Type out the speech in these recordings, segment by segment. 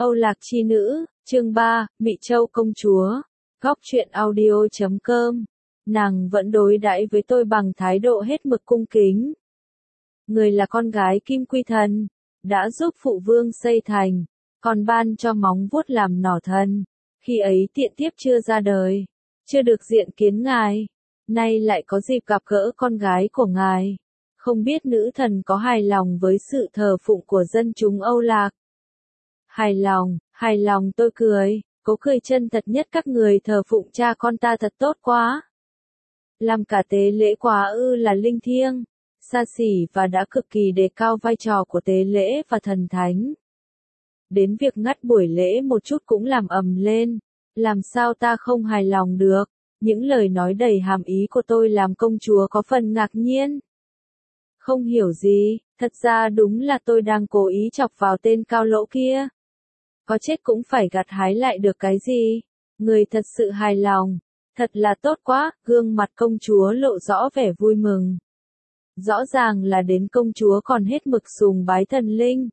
Âu Lạc Chi Nữ, chương 3, Mị Châu Công Chúa, Góc truyện audio.com. Nàng vẫn đối đãi với tôi bằng thái độ hết mực cung kính. Người là con gái Kim Quy Thần, đã giúp phụ vương xây thành, còn ban cho móng vuốt làm nỏ thân. Khi ấy tiện tiếp chưa ra đời, chưa được diện kiến ngài, nay lại có dịp gặp gỡ con gái của ngài. Không biết nữ thần có hài lòng với sự thờ phụng của dân chúng Âu Lạc. Hài lòng tôi cười, cố cười chân thật nhất, các người thờ phụng cha con ta thật tốt quá. Làm cả tế lễ quá là linh thiêng, xa xỉ và đã cực kỳ đề cao vai trò của tế lễ và thần thánh. Đến việc ngắt buổi lễ một chút cũng làm ầm lên, làm sao ta không hài lòng được. Những lời nói đầy hàm ý của tôi làm công chúa có phần ngạc nhiên. Không hiểu gì, thật ra đúng là tôi đang cố ý chọc vào tên cao lỗ kia. Có chết cũng phải gặt hái lại được cái gì. Người thật sự hài lòng, thật là tốt quá, gương mặt công chúa lộ rõ vẻ vui mừng. Rõ ràng là đến công chúa còn hết mực sùng bái thần linh.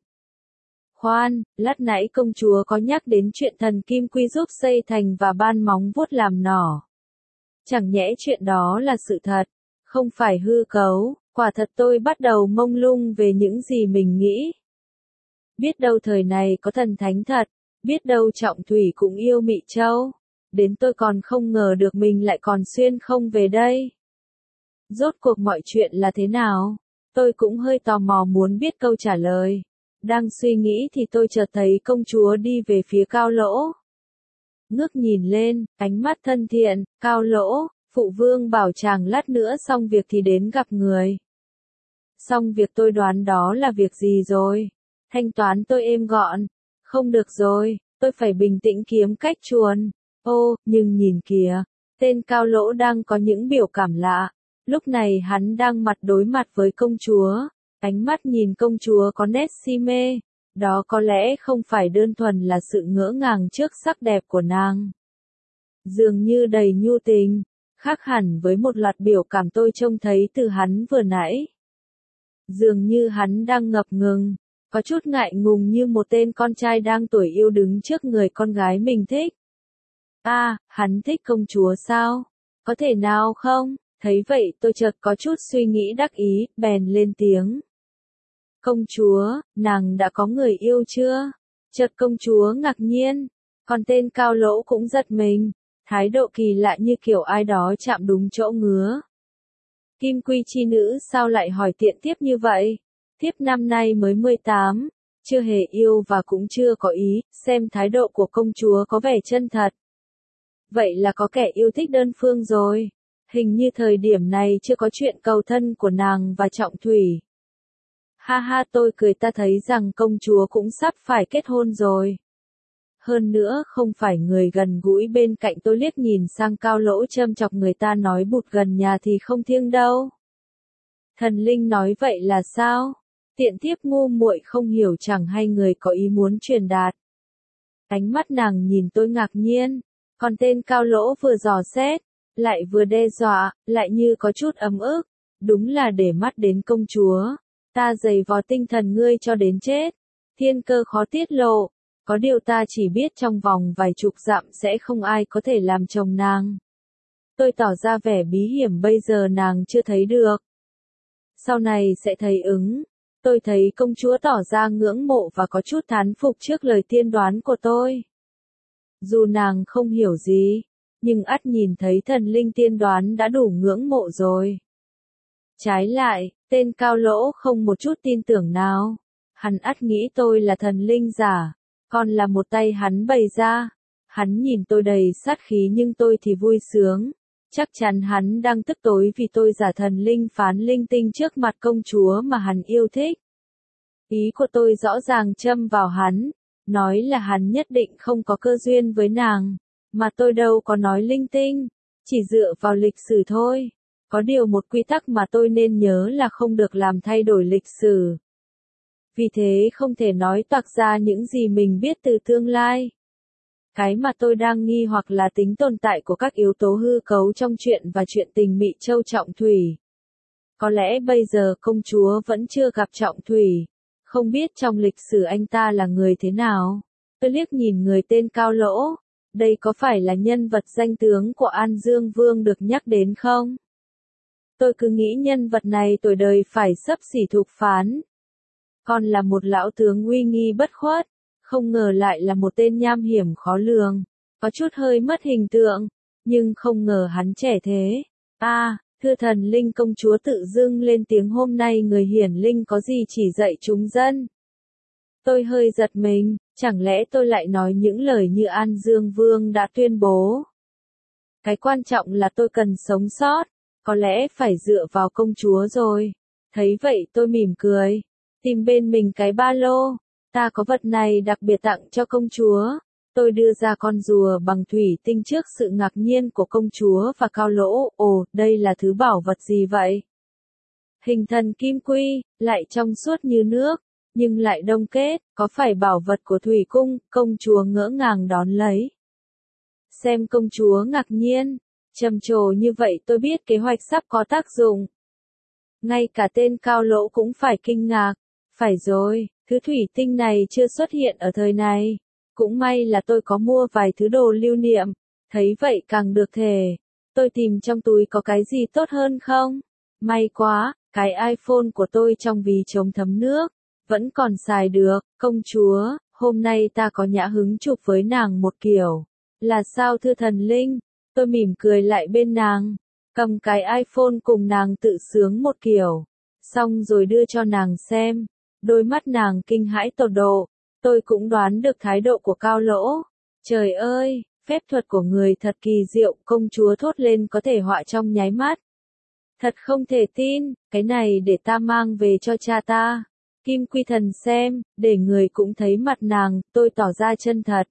Khoan, lát nãy công chúa có nhắc đến chuyện thần Kim Quy giúp xây thành và ban móng vuốt làm nỏ. Chẳng nhẽ chuyện đó là sự thật, không phải hư cấu. Quả thật tôi bắt đầu mông lung về những gì mình nghĩ. Biết đâu thời này có thần thánh thật, biết đâu Trọng Thủy cũng yêu Mị Châu. Đến tôi còn không ngờ được mình lại còn xuyên không về đây. Rốt cuộc mọi chuyện là thế nào? Tôi cũng hơi tò mò muốn biết câu trả lời. Đang suy nghĩ thì tôi chợt thấy công chúa đi về phía Cao Lỗ. Ngước nhìn lên, ánh mắt thân thiện, Cao Lỗ, phụ vương bảo chàng lát nữa xong việc thì đến gặp người. Xong việc tôi đoán đó là việc gì rồi? Thanh toán tôi êm gọn. Không được rồi, tôi phải bình tĩnh kiếm cách chuồn. Ô, nhưng nhìn kìa, tên Cao Lỗ đang có những biểu cảm lạ. Lúc này hắn đang mặt đối mặt với công chúa. Ánh mắt nhìn công chúa có nét si mê. Đó có lẽ không phải đơn thuần là sự ngỡ ngàng trước sắc đẹp của nàng. Dường như đầy nhu tình, khác hẳn với một loạt biểu cảm tôi trông thấy từ hắn vừa nãy. Dường như hắn đang ngập ngừng, có chút ngại ngùng như một tên con trai đang tuổi yêu đứng trước người con gái mình thích. Hắn thích công chúa sao? Có thể nào không? Thấy vậy tôi chợt có chút suy nghĩ đắc ý, bèn lên tiếng. Công chúa, nàng đã có người yêu chưa? Chợt công chúa ngạc nhiên, còn tên Cao Lỗ cũng giật mình, thái độ kỳ lạ như kiểu ai đó chạm đúng chỗ ngứa. Kim Quy chi nữ sao lại hỏi tiện tiếp như vậy? Thiếp năm nay mới 18, chưa hề yêu và cũng chưa có ý, xem thái độ của công chúa có vẻ chân thật. Vậy là có kẻ yêu thích đơn phương rồi. Hình như thời điểm này chưa có chuyện cầu thân của nàng và Trọng Thủy. Ha tôi cười, ta thấy rằng công chúa cũng sắp phải kết hôn rồi. Hơn nữa không phải người gần gũi bên cạnh tôi liếc nhìn sang Cao Lỗ châm chọc người ta nói bụt gần nhà thì không thiêng đâu. Thần linh nói vậy là sao? Tiện thiếp ngu muội không hiểu, chẳng hay người có ý muốn truyền đạt. Ánh mắt nàng nhìn tôi ngạc nhiên, còn tên Cao Lỗ vừa dò xét, lại vừa đe dọa, lại như có chút ấm ức. Đúng là để mắt đến công chúa. Ta giày vò tinh thần ngươi cho đến chết. Thiên cơ khó tiết lộ. Có điều ta chỉ biết trong vòng vài chục dặm sẽ không ai có thể làm chồng nàng. Tôi tỏ ra vẻ bí hiểm, bây giờ nàng chưa thấy được. Sau này sẽ thấy ứng. Tôi thấy công chúa tỏ ra ngưỡng mộ và có chút thán phục trước lời tiên đoán của tôi. Dù nàng không hiểu gì, nhưng ắt nhìn thấy thần linh tiên đoán đã đủ ngưỡng mộ rồi. Trái lại, tên Cao Lỗ không một chút tin tưởng nào. Hắn ắt nghĩ tôi là thần linh giả, còn là một tay hắn bày ra. Hắn nhìn tôi đầy sát khí nhưng tôi thì vui sướng. Chắc chắn hắn đang tức tối vì tôi giả thần linh phán linh tinh trước mặt công chúa mà hắn yêu thích. Ý của tôi rõ ràng châm vào hắn, nói là hắn nhất định không có cơ duyên với nàng, mà tôi đâu có nói linh tinh, chỉ dựa vào lịch sử thôi. Có điều một quy tắc mà tôi nên nhớ là không được làm thay đổi lịch sử. Vì thế không thể nói toạc ra những gì mình biết từ tương lai. Cái mà tôi đang nghi hoặc là tính tồn tại của các yếu tố hư cấu trong chuyện và chuyện tình Mị Châu Trọng Thủy. Có lẽ bây giờ công chúa vẫn chưa gặp Trọng Thủy, không biết trong lịch sử anh ta là người thế nào. Tôi liếc nhìn người tên Cao Lỗ. Đây có phải là nhân vật danh tướng của An Dương Vương được nhắc đến không? Tôi cứ nghĩ nhân vật này tuổi đời phải xấp xỉ Thục Phán. Còn là một lão tướng uy nghi bất khuất, không ngờ lại là một tên nham hiểm khó lường, có chút hơi mất hình tượng, nhưng không ngờ hắn trẻ thế. Thưa thần linh, công chúa tự dưng lên tiếng, hôm nay người hiển linh có gì chỉ dạy chúng dân. Tôi hơi giật mình, chẳng lẽ tôi lại nói những lời như An Dương Vương đã tuyên bố. Cái quan trọng là tôi cần sống sót, có lẽ phải dựa vào công chúa rồi. Thấy vậy tôi mỉm cười, tìm bên mình cái ba lô, ta có vật này đặc biệt tặng cho công chúa. Tôi đưa ra con rùa bằng thủy tinh trước sự ngạc nhiên của công chúa và Cao Lỗ. Ồ, đây là thứ bảo vật gì vậy? Hình thần kim quy, lại trong suốt như nước, nhưng lại đông kết, có phải bảo vật của thủy cung? Công chúa ngỡ ngàng đón lấy. Xem công chúa ngạc nhiên, trầm trồ như vậy tôi biết kế hoạch sắp có tác dụng. Ngay cả tên Cao Lỗ cũng phải kinh ngạc. Phải rồi, thứ thủy tinh này chưa xuất hiện ở thời này. Cũng may là tôi có mua vài thứ đồ lưu niệm, thấy vậy càng được thề. Tôi tìm trong túi có cái gì tốt hơn không? May quá, cái iPhone của tôi trong ví chống thấm nước, vẫn còn xài được. Công chúa, hôm nay ta có nhã hứng chụp với nàng một kiểu. Là sao thưa thần linh? Tôi mỉm cười lại bên nàng, cầm cái iPhone cùng nàng tự sướng một kiểu. Xong rồi đưa cho nàng xem, đôi mắt nàng kinh hãi tột độ. Tôi cũng đoán được thái độ của Cao Lỗ. Trời ơi, phép thuật của người thật kỳ diệu, công chúa thốt lên có thể họa trong nháy mắt. Thật không thể tin, cái này để ta mang về cho cha ta. Kim Quy Thần xem, để người cũng thấy mặt nàng, tôi tỏ ra chân thật.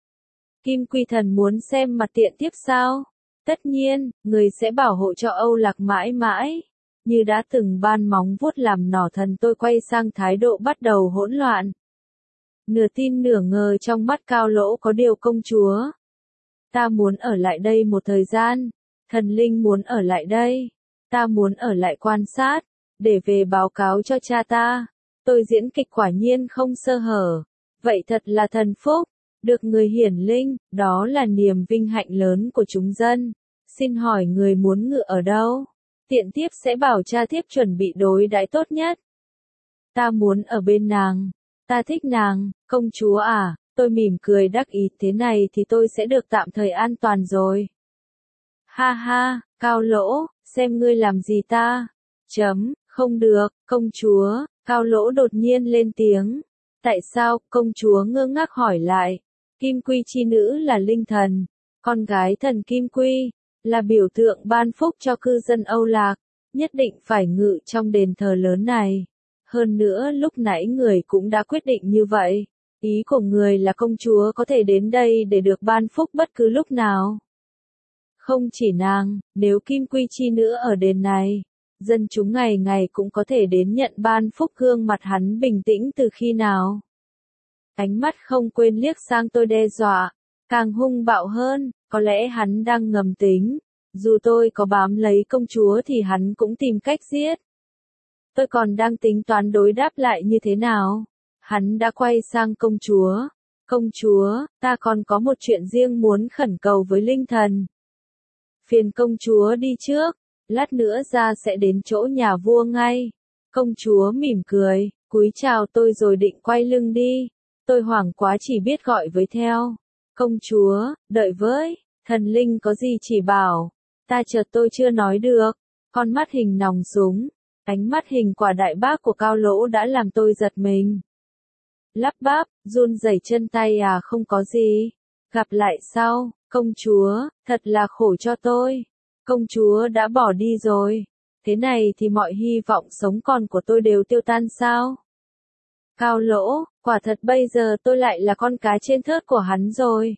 Kim Quy Thần muốn xem mặt tiện tiếp sao? Tất nhiên, người sẽ bảo hộ cho Âu Lạc mãi mãi. Như đã từng ban móng vuốt làm nỏ thần, tôi quay sang thái độ bắt đầu hỗn loạn. Nửa tin nửa ngờ trong mắt Cao Lỗ có điều. Công chúa, ta muốn ở lại đây một thời gian. Thần linh muốn ở lại đây. Ta muốn ở lại quan sát, để về báo cáo cho cha ta. Tôi diễn kịch quả nhiên không sơ hở. Vậy thật là thần phúc. Được người hiển linh, đó là niềm vinh hạnh lớn của chúng dân. Xin hỏi người muốn ngự ở đâu? Tiện tiếp sẽ bảo cha thiếp chuẩn bị đối đãi tốt nhất. Ta muốn ở bên nàng. Ta thích nàng, công chúa à, tôi mỉm cười đắc ý, thế này thì tôi sẽ được tạm thời an toàn rồi. Ha ha, Cao Lỗ, xem ngươi làm gì ta? Không được, công chúa, Cao Lỗ đột nhiên lên tiếng. Tại sao? Công chúa ngơ ngác hỏi lại. Kim Quy chi nữ là linh thần, con gái thần Kim Quy, là biểu tượng ban phúc cho cư dân Âu Lạc, nhất định phải ngự trong đền thờ lớn này. Hơn nữa lúc nãy người cũng đã quyết định như vậy. Ý của người là công chúa có thể đến đây để được ban phúc bất cứ lúc nào. Không chỉ nàng, nếu Kim Quy chi nữ ở đền này, dân chúng ngày ngày cũng có thể đến nhận ban phúc. Gương mặt hắn bình tĩnh từ khi nào? Ánh mắt không quên liếc sang tôi đe dọa, càng hung bạo hơn, có lẽ hắn đang ngầm tính. Dù tôi có bám lấy công chúa thì hắn cũng tìm cách giết. Tôi còn đang tính toán đối đáp lại như thế nào. Hắn đã quay sang công chúa. Công chúa, ta còn có một chuyện riêng muốn khẩn cầu với linh thần. Phiền công chúa đi trước, lát nữa ra sẽ đến chỗ nhà vua ngay. Công chúa mỉm cười, cúi chào tôi rồi định quay lưng đi. Tôi hoảng quá chỉ biết gọi với theo. Công chúa, đợi với, thần linh có gì chỉ bảo. Tôi chưa nói được. Con mắt hình nòng súng, ánh mắt hình quả đại bác của Cao Lỗ đã làm tôi giật mình. Lắp bắp, run rẩy chân tay à, không có gì. Gặp lại sau, công chúa, thật là khổ cho tôi. Công chúa đã bỏ đi rồi. Thế này thì mọi hy vọng sống còn của tôi đều tiêu tan sao? Cao Lỗ, quả thật bây giờ tôi lại là con cá trên thớt của hắn rồi.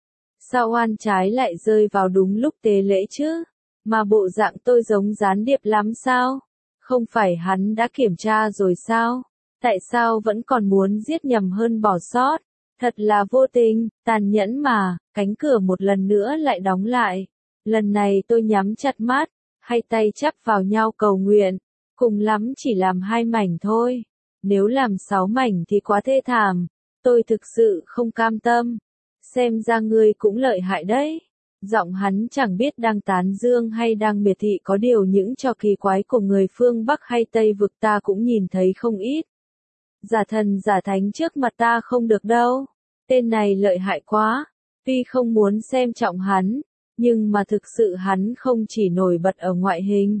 Sao oan trái lại rơi vào đúng lúc tế lễ chứ? Mà bộ dạng tôi giống gián điệp lắm sao? Không phải hắn đã kiểm tra rồi sao? Tại sao vẫn còn muốn giết nhầm hơn bỏ sót? Thật là vô tình, tàn nhẫn mà. Cánh cửa một lần nữa lại đóng lại. Lần này tôi nhắm chặt mắt, hai tay chắp vào nhau cầu nguyện. Cùng lắm chỉ làm 2 mảnh thôi. Nếu làm 6 mảnh thì quá thê thảm. Tôi thực sự không cam tâm. Xem ra ngươi cũng lợi hại đấy. Giọng hắn chẳng biết đang tán dương hay đang miệt thị, có điều những trò kỳ quái của người phương Bắc hay Tây vực ta cũng nhìn thấy không ít. Giả thần giả thánh trước mặt ta không được đâu. Tên này lợi hại quá. Tuy không muốn xem trọng hắn, nhưng mà thực sự hắn không chỉ nổi bật ở ngoại hình,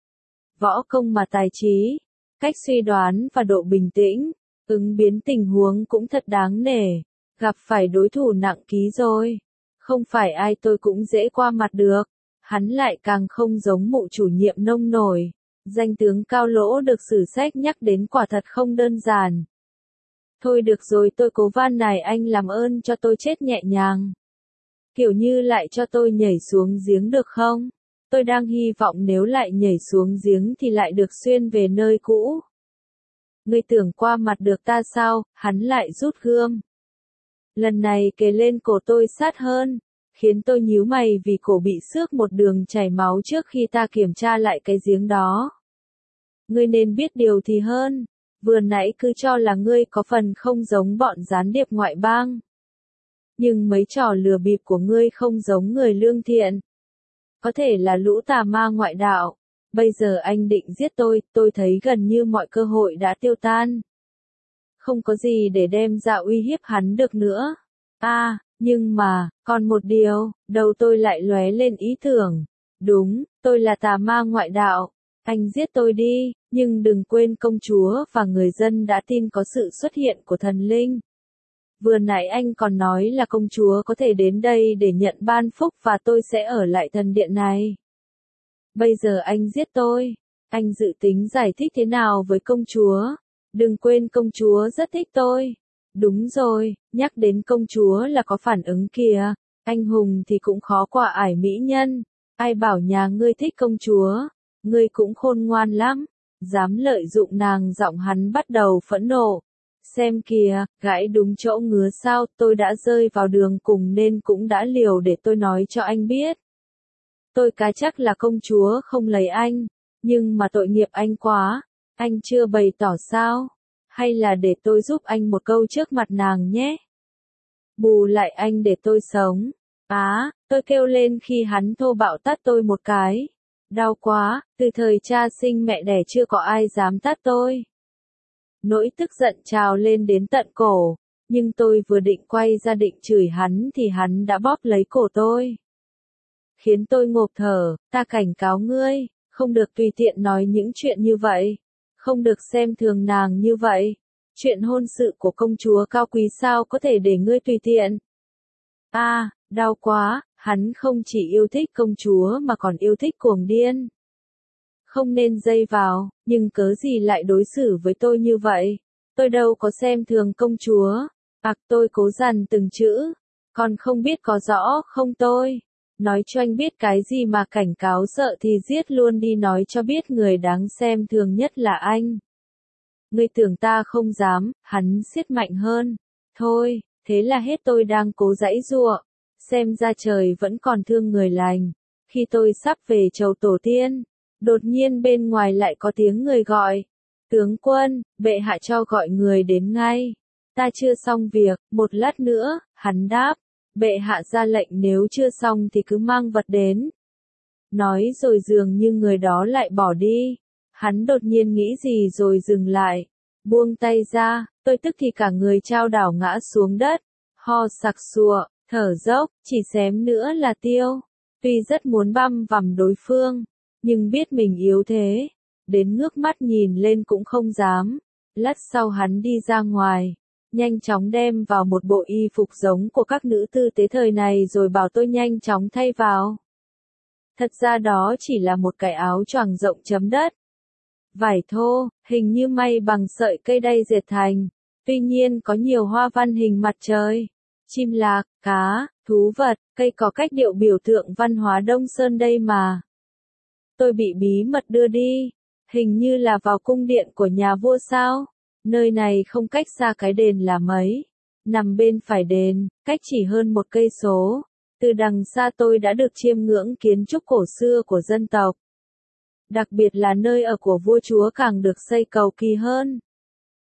võ công mà tài trí, cách suy đoán và độ bình tĩnh, ứng biến tình huống cũng thật đáng nể. Gặp phải đối thủ nặng ký rồi. Không phải ai tôi cũng dễ qua mặt được. Hắn lại càng không giống mụ chủ nhiệm nông nổi. Danh tướng Cao Lỗ được sử sách nhắc đến quả thật không đơn giản. Thôi được rồi, tôi cố van nài anh làm ơn cho tôi chết nhẹ nhàng. Kiểu như lại cho tôi nhảy xuống giếng được không? Tôi đang hy vọng nếu lại nhảy xuống giếng thì lại được xuyên về nơi cũ. Ngươi tưởng qua mặt được ta sao? Hắn lại rút gươm. Lần này kề lên cổ tôi sát hơn, khiến tôi nhíu mày vì cổ bị xước một đường chảy máu trước khi ta kiểm tra lại cái giếng đó. Ngươi nên biết điều thì hơn, vừa nãy cứ cho là ngươi có phần không giống bọn gián điệp ngoại bang. Nhưng mấy trò lừa bịp của ngươi không giống người lương thiện. Có thể là lũ tà ma ngoại đạo. Bây giờ anh định giết tôi thấy gần như mọi cơ hội đã tiêu tan. Không có gì để đem ra uy hiếp hắn được nữa. Nhưng mà, còn một điều, đầu tôi lại lóe lên ý tưởng. Đúng, tôi là tà ma ngoại đạo. Anh giết tôi đi, nhưng đừng quên công chúa và người dân đã tin có sự xuất hiện của thần linh. Vừa nãy anh còn nói là công chúa có thể đến đây để nhận ban phúc và tôi sẽ ở lại thần điện này. Bây giờ anh giết tôi. Anh dự tính giải thích thế nào với công chúa? Đừng quên công chúa rất thích tôi. Đúng rồi, nhắc đến công chúa là có phản ứng kìa. Anh hùng thì cũng khó qua ải mỹ nhân. Ai bảo nhà ngươi thích công chúa? Ngươi cũng khôn ngoan lắm. Dám lợi dụng nàng, giọng hắn bắt đầu phẫn nộ. Xem kìa, gãi đúng chỗ ngứa sao, tôi đã rơi vào đường cùng nên cũng đã liều để tôi nói cho anh biết. Tôi cá chắc là công chúa không lấy anh, nhưng mà tội nghiệp anh quá, anh chưa bày tỏ sao? Hay là để tôi giúp anh một câu trước mặt nàng nhé? Bù lại anh để tôi sống. Tôi kêu lên khi hắn thô bạo tát tôi một cái. Đau quá, từ thời cha sinh mẹ đẻ chưa có ai dám tát tôi. Nỗi tức giận trào lên đến tận cổ, nhưng tôi vừa định quay ra định chửi hắn thì hắn đã bóp lấy cổ tôi. Khiến tôi ngộp thở, ta cảnh cáo ngươi, không được tùy tiện nói những chuyện như vậy. Không được xem thường nàng như vậy. Chuyện hôn sự của công chúa cao quý sao có thể để ngươi tùy tiện. Đau quá, hắn không chỉ yêu thích công chúa mà còn yêu thích cuồng điên. Không nên dây vào, nhưng cớ gì lại đối xử với tôi như vậy? Tôi đâu có xem thường công chúa. Tôi cố dằn từng chữ. Còn không biết có rõ không tôi? Nói cho anh biết cái gì mà cảnh cáo sợ thì giết luôn đi, nói cho biết người đáng xem thường nhất là anh. Ngươi tưởng ta không dám, hắn siết mạnh hơn. Thôi, thế là hết, tôi đang cố giãy giụa. Xem ra trời vẫn còn thương người lành. Khi tôi sắp về chầu tổ tiên, đột nhiên bên ngoài lại có tiếng người gọi. Tướng quân, bệ hạ cho gọi người đến ngay. Ta chưa xong việc, một lát nữa, hắn đáp. Bệ hạ ra lệnh nếu chưa xong thì cứ mang vật đến. Nói rồi dường như người đó lại bỏ đi. Hắn đột nhiên nghĩ gì rồi dừng lại. Buông tay ra, tôi tức thì cả người chao đảo ngã xuống đất. Ho sặc sụa, thở dốc, chỉ xém nữa là tiêu. Tuy rất muốn băm vằm đối phương, nhưng biết mình yếu thế. Đến ngước mắt nhìn lên cũng không dám. Lát sau hắn đi ra ngoài. Nhanh chóng đem vào một bộ y phục giống của các nữ tư tế thời này rồi bảo tôi nhanh chóng thay vào. Thật ra đó chỉ là một cái áo choàng rộng chấm đất. Vải thô, hình như may bằng sợi cây đay dệt thành. Tuy nhiên có nhiều hoa văn hình mặt trời, chim lạc, cá, thú vật, cây có cách điệu biểu tượng văn hóa Đông Sơn đây mà. Tôi bị bí mật đưa đi, hình như là vào cung điện của nhà vua sao. Nơi này không cách xa cái đền là mấy. Nằm bên phải đền, cách chỉ hơn 1 cây số. Từ đằng xa tôi đã được chiêm ngưỡng kiến trúc cổ xưa của dân tộc. Đặc biệt là nơi ở của vua chúa càng được xây cầu kỳ hơn.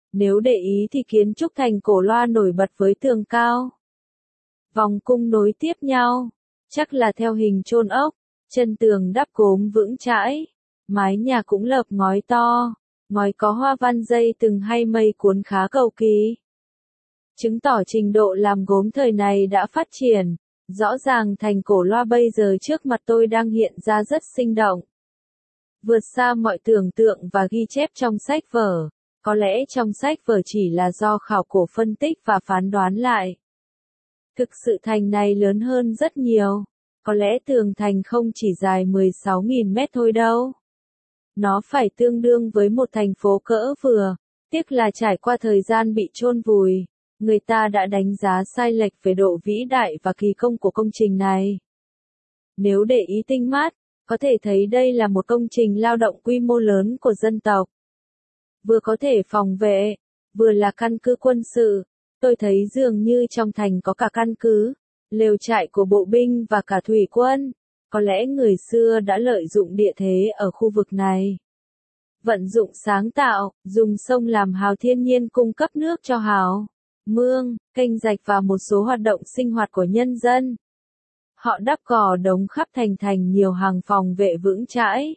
Nếu để ý thì kiến trúc thành cổ loa nổi bật với tường cao. Vòng cung nối tiếp nhau, chắc là theo hình chôn ốc, chân tường đắp gốm vững chãi, mái nhà cũng lợp ngói to, ngói có hoa văn dây từng hay mây cuốn khá cầu kỳ. Chứng tỏ trình độ làm gốm thời này đã phát triển, rõ ràng thành cổ loa bây giờ trước mặt tôi đang hiện ra rất sinh động. Vượt xa mọi tưởng tượng và ghi chép trong sách vở, có lẽ trong sách vở chỉ là do khảo cổ phân tích và phán đoán lại. Thực sự thành này lớn hơn rất nhiều, có lẽ tường thành không chỉ dài 16.000 mét thôi đâu. Nó phải tương đương với một thành phố cỡ vừa, tiếc là trải qua thời gian bị chôn vùi, người ta đã đánh giá sai lệch về độ vĩ đại và kỳ công của công trình này. Nếu để ý tinh mắt, có thể thấy đây là một công trình lao động quy mô lớn của dân tộc. Vừa có thể phòng vệ, vừa là căn cứ quân sự. Tôi thấy dường như trong thành có cả căn cứ, lều trại của bộ binh và cả thủy quân. Có lẽ người xưa đã lợi dụng địa thế ở khu vực này. Vận dụng sáng tạo, dùng sông làm hào thiên nhiên cung cấp nước cho hào, mương, kênh rạch và một số hoạt động sinh hoạt của nhân dân. Họ đắp gò đống khắp thành nhiều hàng phòng vệ vững chãi.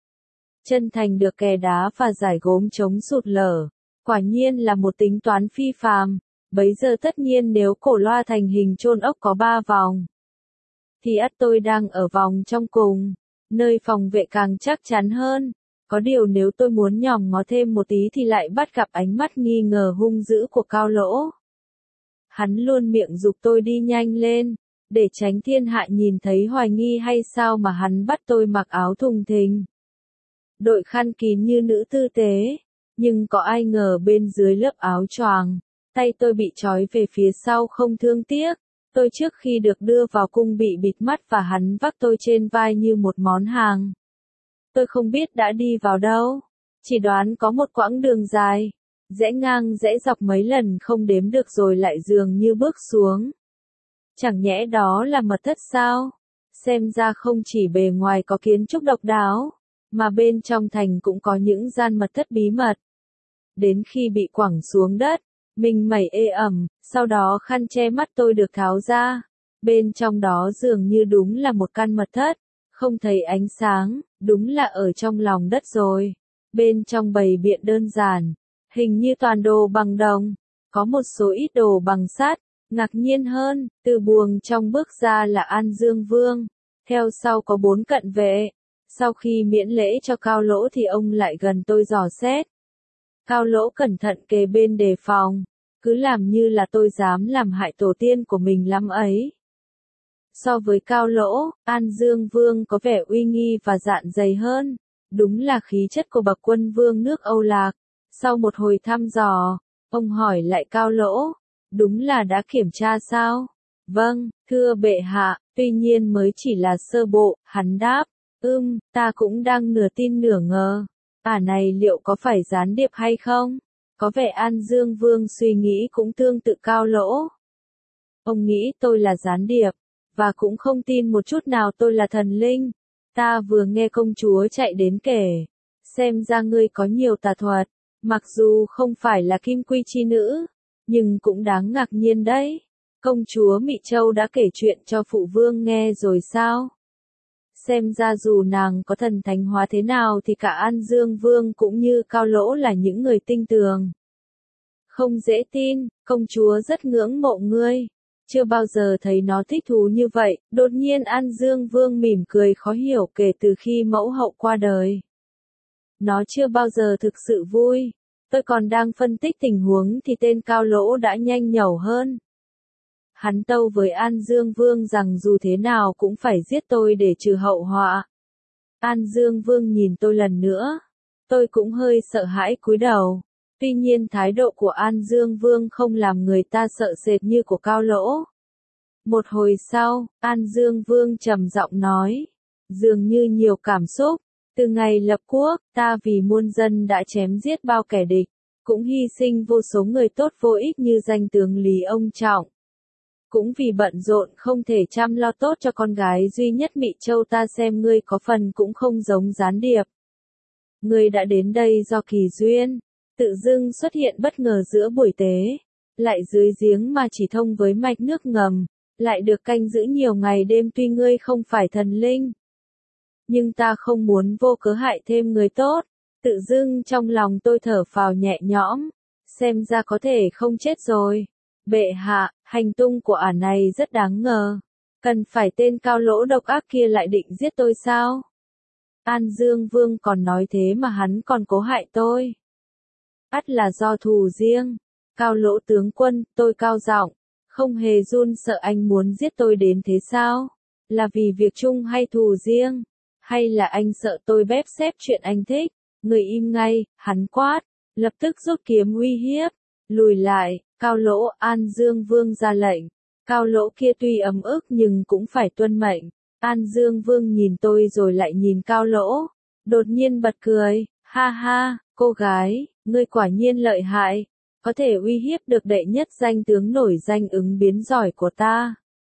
Chân thành được kè đá và giải gốm chống sụt lở. Quả nhiên là một tính toán phi phàm. Bấy giờ tất nhiên nếu cổ loa thành hình chôn ốc có 3 vòng, thì ắt tôi đang ở vòng trong cùng, nơi phòng vệ càng chắc chắn hơn. Có điều nếu tôi muốn nhòm ngó thêm một tí thì lại bắt gặp ánh mắt nghi ngờ hung dữ của Cao Lỗ. Hắn luôn miệng giục tôi đi nhanh lên, để tránh thiên hạ nhìn thấy hoài nghi hay sao mà hắn bắt tôi mặc áo thùng thình, đội khăn kín như nữ tư tế, nhưng có ai ngờ bên dưới lớp áo choàng, tay tôi bị trói về phía sau không thương tiếc. Tôi trước khi được đưa vào cung bị bịt mắt và hắn vác tôi trên vai như một món hàng. Tôi không biết đã đi vào đâu, chỉ đoán có một quãng đường dài, rẽ ngang rẽ dọc mấy lần không đếm được rồi lại dường như bước xuống. Chẳng nhẽ đó là mật thất sao? Xem ra không chỉ bề ngoài có kiến trúc độc đáo, mà bên trong thành cũng có những gian mật thất bí mật. Đến khi bị quẳng xuống đất, mình mẩy ê ẩm, sau đó khăn che mắt tôi được tháo ra. Bên trong đó dường như đúng là một căn mật thất, không thấy ánh sáng, đúng là ở trong lòng đất rồi. Bên trong bày biện đơn giản, hình như toàn đồ bằng đồng, có một số ít đồ bằng sắt. Ngạc nhiên hơn, từ buồng trong bước ra là An Dương Vương, theo sau có 4 cận vệ. Sau khi miễn lễ cho Cao Lỗ thì ông lại gần tôi dò xét. Cao Lỗ cẩn thận kề bên đề phòng, cứ làm như là tôi dám làm hại tổ tiên của mình lắm ấy. So với Cao Lỗ, An Dương Vương có vẻ uy nghi và dạn dày hơn, đúng là khí chất của bậc quân vương nước Âu Lạc. Sau một hồi thăm dò, ông hỏi lại Cao Lỗ, đúng là đã kiểm tra sao? Vâng, thưa bệ hạ, tuy nhiên mới chỉ là sơ bộ, hắn đáp. Ta cũng đang nửa tin nửa ngờ. Này liệu có phải gián điệp hay không? Có vẻ An Dương Vương suy nghĩ cũng tương tự Cao Lỗ. Ông nghĩ tôi là gián điệp, và cũng không tin một chút nào tôi là thần linh. Ta vừa nghe công chúa chạy đến kể. Xem ra ngươi có nhiều tà thuật, mặc dù không phải là kim quy chi nữ, nhưng cũng đáng ngạc nhiên đấy. Công chúa Mị Châu đã kể chuyện cho phụ vương nghe rồi sao? Xem ra dù nàng có thần thánh hóa thế nào thì cả An Dương Vương cũng như Cao Lỗ là những người tinh tường. Không dễ tin, công chúa rất ngưỡng mộ ngươi. Chưa bao giờ thấy nó thích thú như vậy. Đột nhiên An Dương Vương mỉm cười khó hiểu kể từ khi mẫu hậu qua đời. Nó chưa bao giờ thực sự vui. Tôi còn đang phân tích tình huống thì tên Cao Lỗ đã nhanh nhẩu hơn. Hắn tâu với An Dương Vương rằng dù thế nào cũng phải giết tôi để trừ hậu họa. An Dương Vương nhìn tôi lần nữa. Tôi cũng hơi sợ hãi cúi đầu. Tuy nhiên thái độ của An Dương Vương không làm người ta sợ sệt như của Cao Lỗ. Một hồi sau, An Dương Vương trầm giọng nói, dường như nhiều cảm xúc. Từ ngày lập quốc, ta vì muôn dân đã chém giết bao kẻ địch, cũng hy sinh vô số người tốt vô ích như danh tướng Lý Ông Trọng. Cũng vì bận rộn không thể chăm lo tốt cho con gái duy nhất Mị Châu ta xem ngươi có phần cũng không giống gián điệp. Ngươi đã đến đây do kỳ duyên. tự dưng xuất hiện bất ngờ giữa buổi tế, lại dưới giếng mà chỉ thông với mạch nước ngầm, lại được canh giữ nhiều ngày đêm tuy ngươi không phải thần linh. Nhưng ta không muốn vô cớ hại thêm người tốt, tự dưng trong lòng tôi thở phào nhẹ nhõm, xem ra có thể không chết rồi. Bệ hạ, hành tung của ả này rất đáng ngờ, cần phải tên Cao Lỗ độc ác kia lại định giết tôi sao? An Dương Vương còn nói thế mà hắn còn cố hại tôi. Ắt là do thù riêng. Cao Lỗ tướng quân, tôi cao giọng, không hề run sợ anh muốn giết tôi đến thế sao? Là vì việc chung hay thù riêng? Hay là anh sợ tôi bếp xếp chuyện anh thích? Người im ngay, hắn quát, lập tức rút kiếm uy hiếp, lùi lại, Cao Lỗ. An Dương Vương ra lệnh. Cao Lỗ kia tuy ấm ức nhưng cũng phải tuân mệnh. An Dương Vương nhìn tôi rồi lại nhìn Cao Lỗ, đột nhiên bật cười, ha ha, cô gái, ngươi quả nhiên lợi hại, có thể uy hiếp được đệ nhất danh tướng nổi danh ứng biến giỏi của ta.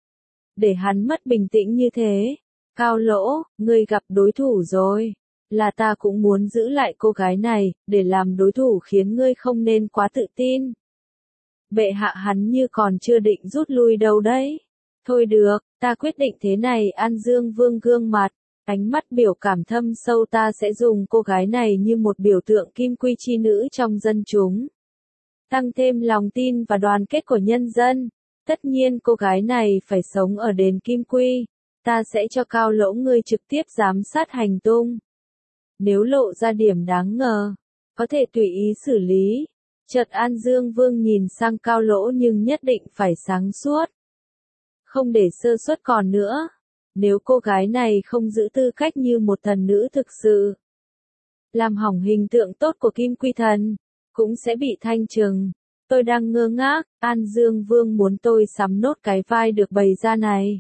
Để hắn mất bình tĩnh như thế, Cao Lỗ, ngươi gặp đối thủ rồi, là ta cũng muốn giữ lại cô gái này, để làm đối thủ khiến ngươi không nên quá tự tin. Bệ hạ hắn như còn chưa định rút lui đâu đấy. Thôi được, ta quyết định thế này. An Dương Vương gương mặt, ánh mắt biểu cảm thâm sâu, ta sẽ dùng cô gái này như một biểu tượng kim quy chi nữ trong dân chúng. Tăng thêm lòng tin và đoàn kết của nhân dân. Tất nhiên cô gái này phải sống ở đền Kim Quy. Ta sẽ cho Cao Lỗ ngươi trực tiếp giám sát hành tung. Nếu lộ ra điểm đáng ngờ, có thể tùy ý xử lý. Chợt An Dương Vương nhìn sang Cao Lỗ nhưng nhất định phải sáng suốt. Không để sơ suất còn nữa. Nếu cô gái này không giữ tư cách như một thần nữ thực sự, làm hỏng hình tượng tốt của Kim Quy Thần, cũng sẽ bị thanh trừng. Tôi đang ngơ ngác, An Dương Vương muốn tôi sắm nốt cái vai được bày ra này.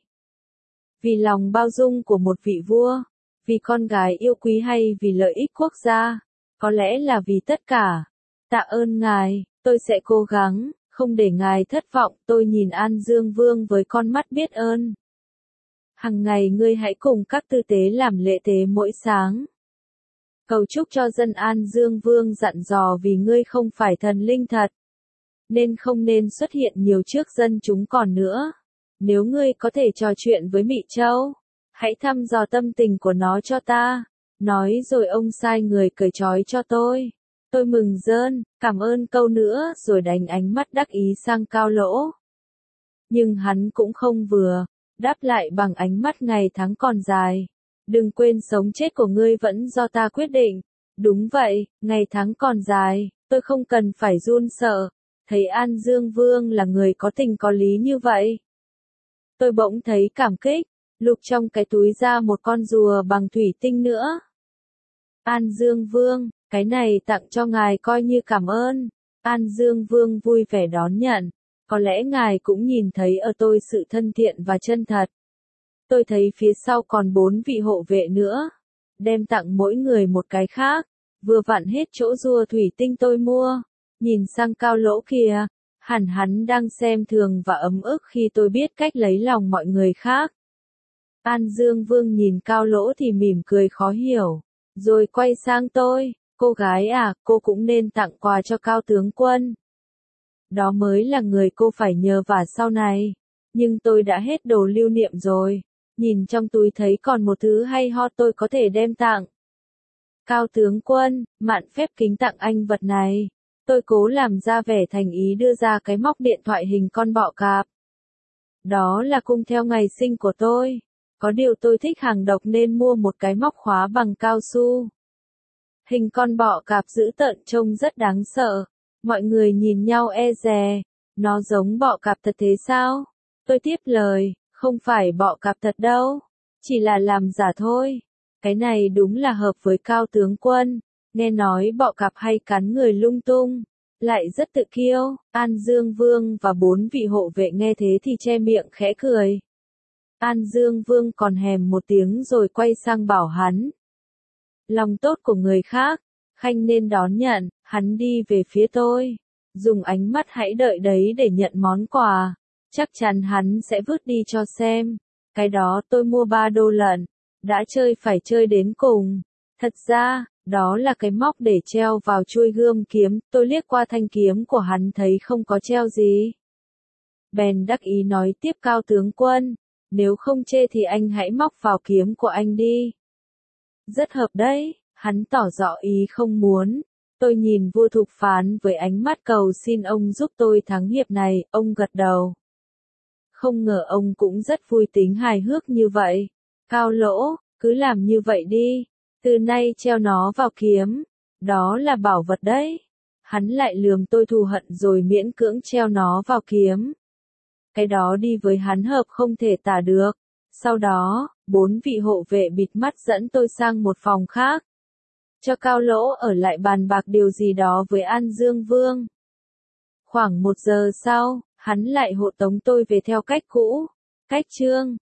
Vì lòng bao dung của một vị vua, vì con gái yêu quý hay vì lợi ích quốc gia, có lẽ là vì tất cả. Tạ ơn ngài, tôi sẽ cố gắng, không để ngài thất vọng. Tôi nhìn An Dương Vương với con mắt biết ơn. Hằng ngày ngươi hãy cùng các tư tế làm lễ tế mỗi sáng. Cầu chúc cho dân. An Dương Vương dặn dò vì ngươi không phải thần linh thật, nên không nên xuất hiện nhiều trước dân chúng còn nữa. Nếu ngươi có thể trò chuyện với Mị Châu, hãy thăm dò tâm tình của nó cho ta. Nói rồi ông sai người cởi trói cho tôi. Tôi mừng rơn, cảm ơn câu nữa rồi đánh ánh mắt đắc ý sang Cao Lỗ. Nhưng hắn cũng không vừa, đáp lại bằng ánh mắt ngày tháng còn dài. Đừng quên sống chết của ngươi vẫn do ta quyết định. Đúng vậy, ngày tháng còn dài, tôi không cần phải run sợ. Thấy An Dương Vương là người có tình có lý như vậy, tôi bỗng thấy cảm kích, lục trong cái túi ra một con rùa bằng thủy tinh nữa. An Dương Vương, cái này tặng cho ngài coi như cảm ơn. An Dương Vương vui vẻ đón nhận. Có lẽ ngài cũng nhìn thấy ở tôi sự thân thiện và chân thật. Tôi thấy phía sau còn 4 vị hộ vệ nữa. Đem tặng mỗi người một cái khác. Vừa vặn hết chỗ rùa thủy tinh tôi mua. Nhìn sang Cao Lỗ kìa. Hẳn hắn đang xem thường và ấm ức khi tôi biết cách lấy lòng mọi người khác. An Dương Vương nhìn Cao Lỗ thì mỉm cười khó hiểu. Rồi quay sang tôi. Cô gái à, cô cũng nên tặng quà cho Cao tướng quân. Đó mới là người cô phải nhờ vả sau này. Nhưng tôi đã hết đồ lưu niệm rồi. Nhìn trong túi thấy còn một thứ hay ho tôi có thể đem tặng. Cao tướng quân, mạn phép kính tặng anh vật này. Tôi cố làm ra vẻ thành ý đưa ra cái móc điện thoại hình con bọ cạp. Đó là cung theo ngày sinh của tôi. Có điều tôi thích hàng độc nên mua một cái móc khóa bằng cao su. Hình con bọ cạp dữ tợn trông rất đáng sợ. Mọi người nhìn nhau e dè. Nó giống bọ cạp thật thế sao? Tôi tiếp lời, không phải bọ cạp thật đâu. Chỉ là làm giả thôi. Cái này đúng là hợp với Cao tướng quân. Nghe nói bọ cạp hay cắn người lung tung. Lại rất tự kiêu. An Dương Vương và 4 vị hộ vệ nghe thế thì che miệng khẽ cười. An Dương Vương còn hèm một tiếng rồi quay sang bảo hắn. Lòng tốt của người khác, khanh nên đón nhận. Hắn đi về phía tôi. Dùng ánh mắt hãy đợi đấy để nhận món quà. Chắc chắn hắn sẽ vứt đi cho xem. Cái đó tôi mua 3 đô lận. Đã chơi phải chơi đến cùng. Thật ra, Đó là cái móc để treo vào chuôi gươm kiếm, tôi liếc qua thanh kiếm của hắn thấy không có treo gì. Bèn đắc ý nói tiếp Cao tướng quân, nếu không chê thì anh hãy móc vào kiếm của anh đi. Rất hợp đấy, hắn tỏ rõ ý không muốn. Tôi nhìn vua Thục Phán với ánh mắt cầu xin ông giúp tôi thắng hiệp này, ông gật đầu. Không ngờ ông cũng rất vui tính hài hước như vậy. Cao Lỗ, cứ làm như vậy đi, từ nay treo nó vào kiếm, đó là bảo vật đấy. Hắn lại lườm tôi thù hận rồi miễn cưỡng treo nó vào kiếm. Cái đó đi với hắn hợp không thể tả được. Sau đó, 4 vị hộ vệ bịt mắt dẫn tôi sang một phòng khác. Cho Cao Lỗ ở lại bàn bạc điều gì đó với An Dương Vương. Khoảng 1 giờ sau, hắn lại hộ tống tôi về theo cách cũ. Cách chương